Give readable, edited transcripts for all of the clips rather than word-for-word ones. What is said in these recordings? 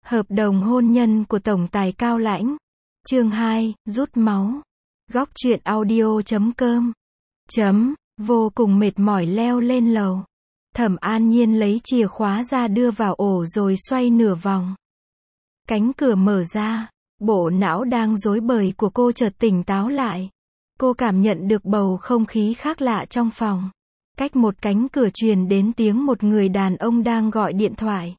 Hợp đồng hôn nhân của tổng tài Cao Lãnh. Chương 2, rút máu. Góc truyện audio.com. Vô cùng mệt mỏi leo lên lầu. Thẩm An Nhiên lấy chìa khóa ra đưa vào ổ rồi xoay nửa vòng. Cánh cửa mở ra, bộ não đang rối bời của cô chợt tỉnh táo lại. Cô cảm nhận được bầu không khí khác lạ trong phòng. Cách một cánh cửa truyền đến tiếng một người đàn ông đang gọi điện thoại.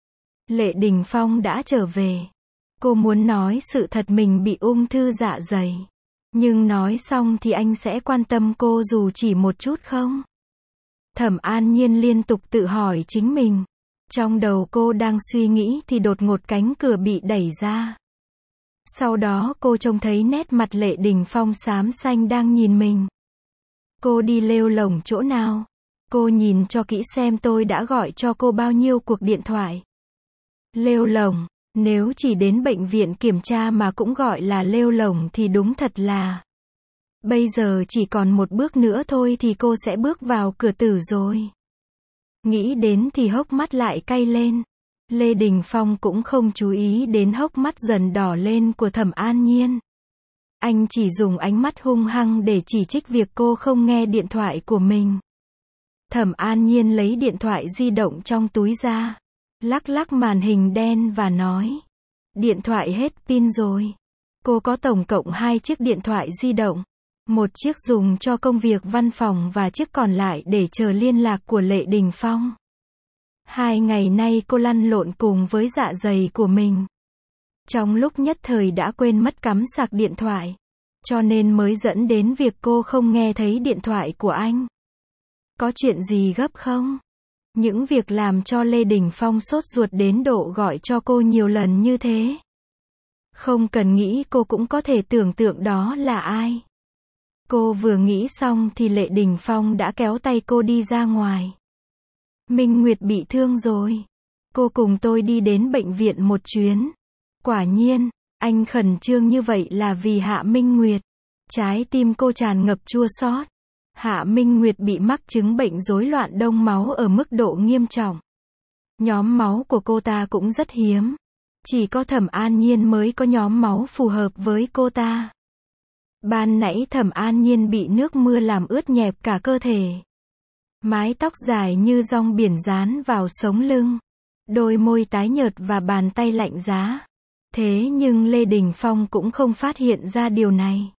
Lệ Đình Phong đã trở về. Cô muốn nói sự thật mình bị ung thư dạ dày. Nhưng nói xong thì anh sẽ quan tâm cô dù chỉ một chút không? Thẩm An Nhiên liên tục tự hỏi chính mình. Trong đầu cô đang suy nghĩ thì đột ngột cánh cửa bị đẩy ra. Sau đó cô trông thấy nét mặt Lệ Đình Phong xám xanh đang nhìn mình. Cô đi lêu lổng chỗ nào? Cô nhìn cho kỹ xem tôi đã gọi cho cô bao nhiêu cuộc điện thoại. Lêu lổng, nếu chỉ đến bệnh viện kiểm tra mà cũng gọi là lêu lổng thì đúng thật là. Bây giờ chỉ còn một bước nữa thôi thì cô sẽ bước vào cửa tử rồi. Nghĩ đến thì hốc mắt lại cay lên. Lê Đình Phong cũng không chú ý đến hốc mắt dần đỏ lên của Thẩm An Nhiên. Anh chỉ dùng ánh mắt hung hăng để chỉ trích việc cô không nghe điện thoại của mình. Thẩm An Nhiên lấy điện thoại di động trong túi ra, lắc lắc màn hình đen và nói. Điện thoại hết pin rồi. Cô có tổng cộng 2 chiếc điện thoại di động. Một chiếc dùng cho công việc văn phòng và chiếc còn lại để chờ liên lạc của Lệ Đình Phong. 2 ngày nay cô lăn lộn cùng với dạ dày của mình. Trong lúc nhất thời đã quên mất cắm sạc điện thoại. Cho nên mới dẫn đến việc cô không nghe thấy điện thoại của anh. Có chuyện gì gấp không? Những việc làm cho Lê Đình Phong sốt ruột đến độ gọi cho cô nhiều lần như thế. Không cần nghĩ cô cũng có thể tưởng tượng đó là ai. Cô vừa nghĩ xong thì Lệ Đình Phong đã kéo tay cô đi ra ngoài. Minh Nguyệt bị thương rồi. Cô cùng tôi đi đến bệnh viện một chuyến. Quả nhiên, anh khẩn trương như vậy là vì Hạ Minh Nguyệt. Trái tim cô tràn ngập chua xót. Hạ Minh Nguyệt bị mắc chứng bệnh rối loạn đông máu ở mức độ nghiêm trọng. Nhóm máu của cô ta cũng rất hiếm. Chỉ có Thẩm An Nhiên mới có nhóm máu phù hợp với cô ta. Ban nãy Thẩm An Nhiên bị nước mưa làm ướt nhẹp cả cơ thể. Mái tóc dài như dong biển dán vào sống lưng. Đôi môi tái nhợt và bàn tay lạnh giá. Thế nhưng Lê Đình Phong cũng không phát hiện ra điều này.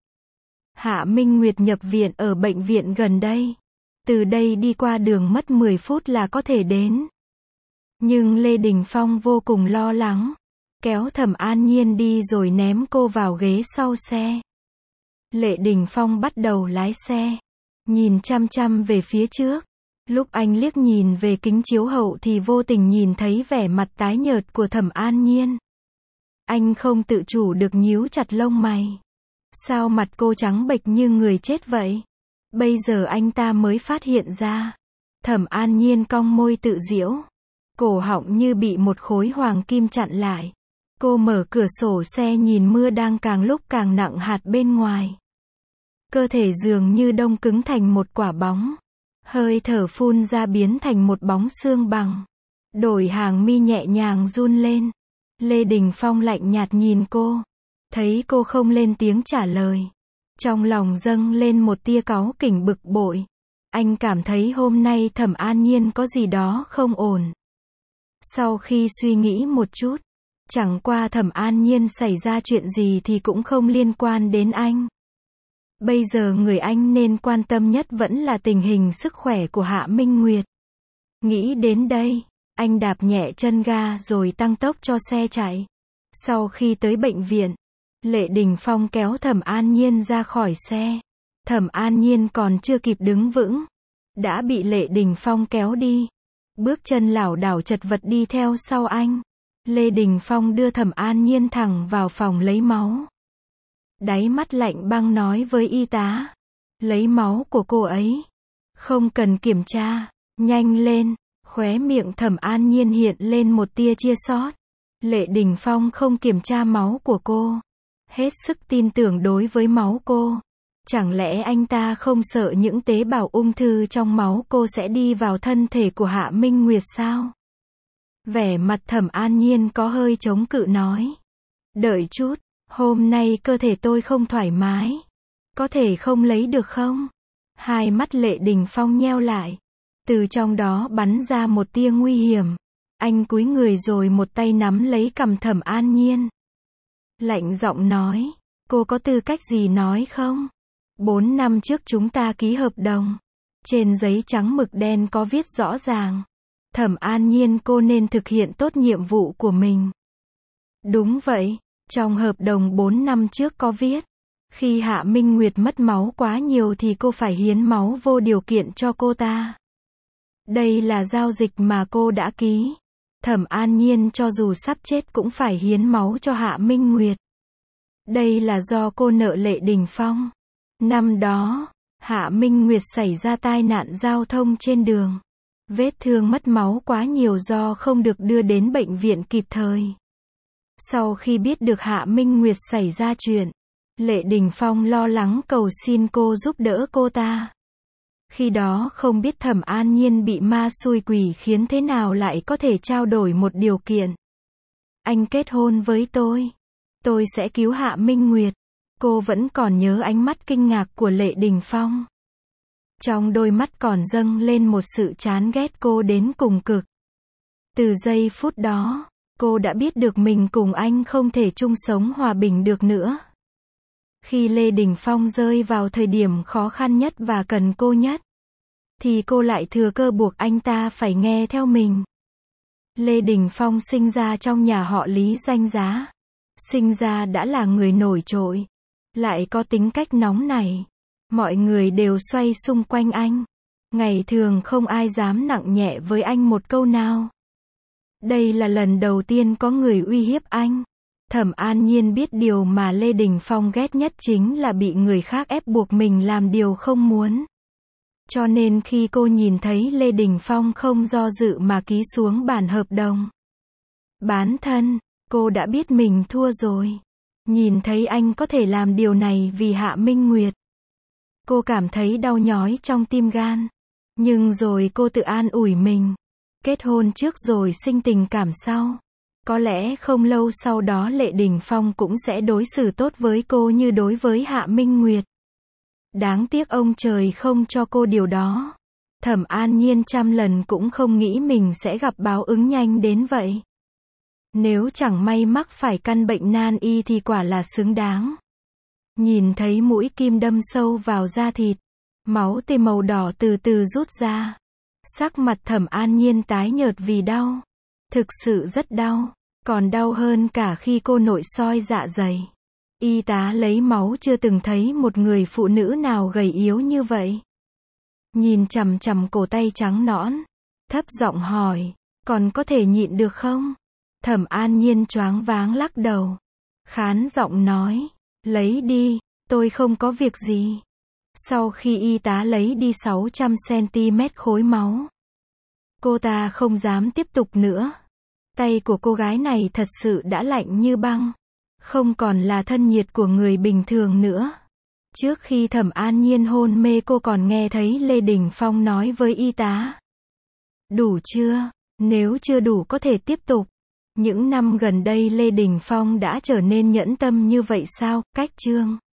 Hạ Minh Nguyệt nhập viện ở bệnh viện gần đây. Từ đây đi qua đường mất 10 phút là có thể đến. Nhưng Lê Đình Phong vô cùng lo lắng. Kéo Thẩm An Nhiên đi rồi ném cô vào ghế sau xe. Lệ Đình Phong bắt đầu lái xe. Nhìn chăm chăm về phía trước. Lúc anh liếc nhìn về kính chiếu hậu thì vô tình nhìn thấy vẻ mặt tái nhợt của Thẩm An Nhiên. Anh không tự chủ được nhíu chặt lông mày. Sao mặt cô trắng bệch như người chết vậy? Bây giờ anh ta mới phát hiện ra. Thẩm An Nhiên cong môi tự giễu. Cổ họng như bị một khối hoàng kim chặn lại. Cô mở cửa sổ xe nhìn mưa đang càng lúc càng nặng hạt bên ngoài. Cơ thể dường như đông cứng thành một quả bóng. Hơi thở phun ra biến thành một bóng xương bằng. Đôi hàng mi nhẹ nhàng run lên. Lê Đình Phong lạnh nhạt nhìn cô. Thấy cô không lên tiếng trả lời. Trong lòng dâng lên một tia cáu kỉnh bực bội. Anh cảm thấy hôm nay Thẩm An Nhiên có gì đó không ổn. Sau khi suy nghĩ một chút. Chẳng qua Thẩm An Nhiên xảy ra chuyện gì thì cũng không liên quan đến anh. Bây giờ người anh nên quan tâm nhất vẫn là tình hình sức khỏe của Hạ Minh Nguyệt. Nghĩ đến đây, anh đạp nhẹ chân ga rồi tăng tốc cho xe chạy. Sau khi tới bệnh viện, Lệ Đình Phong kéo Thẩm An Nhiên ra khỏi xe. Thẩm An Nhiên còn chưa kịp đứng vững, đã bị Lệ Đình Phong kéo đi. Bước chân lảo đảo chật vật đi theo sau anh. Lê Đình Phong đưa Thẩm An Nhiên thẳng vào phòng lấy máu. Đáy mắt lạnh băng nói với y tá. Lấy máu của cô ấy. Không cần kiểm tra. Nhanh lên. Khóe miệng Thẩm An Nhiên hiện lên một tia chua xót. Lệ Đình Phong không kiểm tra máu của cô. Hết sức tin tưởng đối với máu cô. Chẳng lẽ anh ta không sợ những tế bào ung thư trong máu cô sẽ đi vào thân thể của Hạ Minh Nguyệt sao? Vẻ mặt Thẩm An Nhiên có hơi chống cự nói. Đợi chút, hôm nay cơ thể tôi không thoải mái. Có thể không lấy được không? Hai mắt Lệ Đình Phong nheo lại. Từ trong đó bắn ra một tia nguy hiểm. Anh cúi người rồi một tay nắm lấy cằm Thẩm An Nhiên. Lạnh giọng nói, cô có tư cách gì nói không? 4 năm trước chúng ta ký hợp đồng. Trên giấy trắng mực đen có viết rõ ràng. Thẩm An Nhiên, cô nên thực hiện tốt nhiệm vụ của mình. Đúng vậy, trong hợp đồng 4 năm trước có viết. Khi Hạ Minh Nguyệt mất máu quá nhiều thì cô phải hiến máu vô điều kiện cho cô ta. Đây là giao dịch mà cô đã ký. Thẩm An Nhiên cho dù sắp chết cũng phải hiến máu cho Hạ Minh Nguyệt. Đây là do cô nợ Lệ Đình Phong. Năm đó, Hạ Minh Nguyệt xảy ra tai nạn giao thông trên đường. Vết thương mất máu quá nhiều do không được đưa đến bệnh viện kịp thời. Sau khi biết được Hạ Minh Nguyệt xảy ra chuyện, Lệ Đình Phong lo lắng cầu xin cô giúp đỡ cô ta. Khi đó không biết Thẩm An Nhiên bị ma xui quỷ khiến thế nào lại có thể trao đổi một điều kiện. Anh kết hôn với tôi sẽ cứu Hạ Minh Nguyệt. Cô vẫn còn nhớ ánh mắt kinh ngạc của Lệ Đình Phong. Trong đôi mắt còn dâng lên một sự chán ghét cô đến cùng cực. Từ giây phút đó, cô đã biết được mình cùng anh không thể chung sống hòa bình được nữa. Khi Lê Đình Phong rơi vào thời điểm khó khăn nhất và cần cô nhất, thì cô lại thừa cơ buộc anh ta phải nghe theo mình. Lê Đình Phong sinh ra trong nhà họ Lý danh giá. Sinh ra đã là người nổi trội. Lại có tính cách nóng nảy. Mọi người đều xoay xung quanh anh. Ngày thường không ai dám nặng nhẹ với anh một câu nào. Đây là lần đầu tiên có người uy hiếp anh. Thẩm An Nhiên biết điều mà Lê Đình Phong ghét nhất chính là bị người khác ép buộc mình làm điều không muốn. Cho nên khi cô nhìn thấy Lê Đình Phong không do dự mà ký xuống bản hợp đồng bán thân, cô đã biết mình thua rồi. Nhìn thấy anh có thể làm điều này vì Hạ Minh Nguyệt, cô cảm thấy đau nhói trong tim gan. Nhưng rồi cô tự an ủi mình. Kết hôn trước rồi sinh tình cảm sau. Có lẽ không lâu sau đó Lệ Đình Phong cũng sẽ đối xử tốt với cô như đối với Hạ Minh Nguyệt. Đáng tiếc ông trời không cho cô điều đó. Thẩm An Nhiên trăm lần cũng không nghĩ mình sẽ gặp báo ứng nhanh đến vậy. Nếu chẳng may mắc phải căn bệnh nan y thì quả là xứng đáng. Nhìn thấy mũi kim đâm sâu vào da thịt, máu tê màu đỏ từ từ rút ra. Sắc mặt Thẩm An Nhiên tái nhợt vì đau. Thực sự rất đau, còn đau hơn cả khi cô nội soi dạ dày. Y tá lấy máu chưa từng thấy một người phụ nữ nào gầy yếu như vậy. Nhìn chằm chằm cổ tay trắng nõn, thấp giọng hỏi, còn có thể nhịn được không? Thẩm An Nhiên choáng váng lắc đầu. Khán giọng nói, lấy đi, tôi không có việc gì. Sau khi y tá lấy đi 600cm khối máu, cô ta không dám tiếp tục nữa. Tay của cô gái này thật sự đã lạnh như băng. Không còn là thân nhiệt của người bình thường nữa. Trước khi Thẩm An Nhiên hôn mê cô còn nghe thấy Lê Đình Phong nói với y tá. Đủ chưa? Nếu chưa đủ có thể tiếp tục. Những năm gần đây Lê Đình Phong đã trở nên nhẫn tâm như vậy sao? Cách chương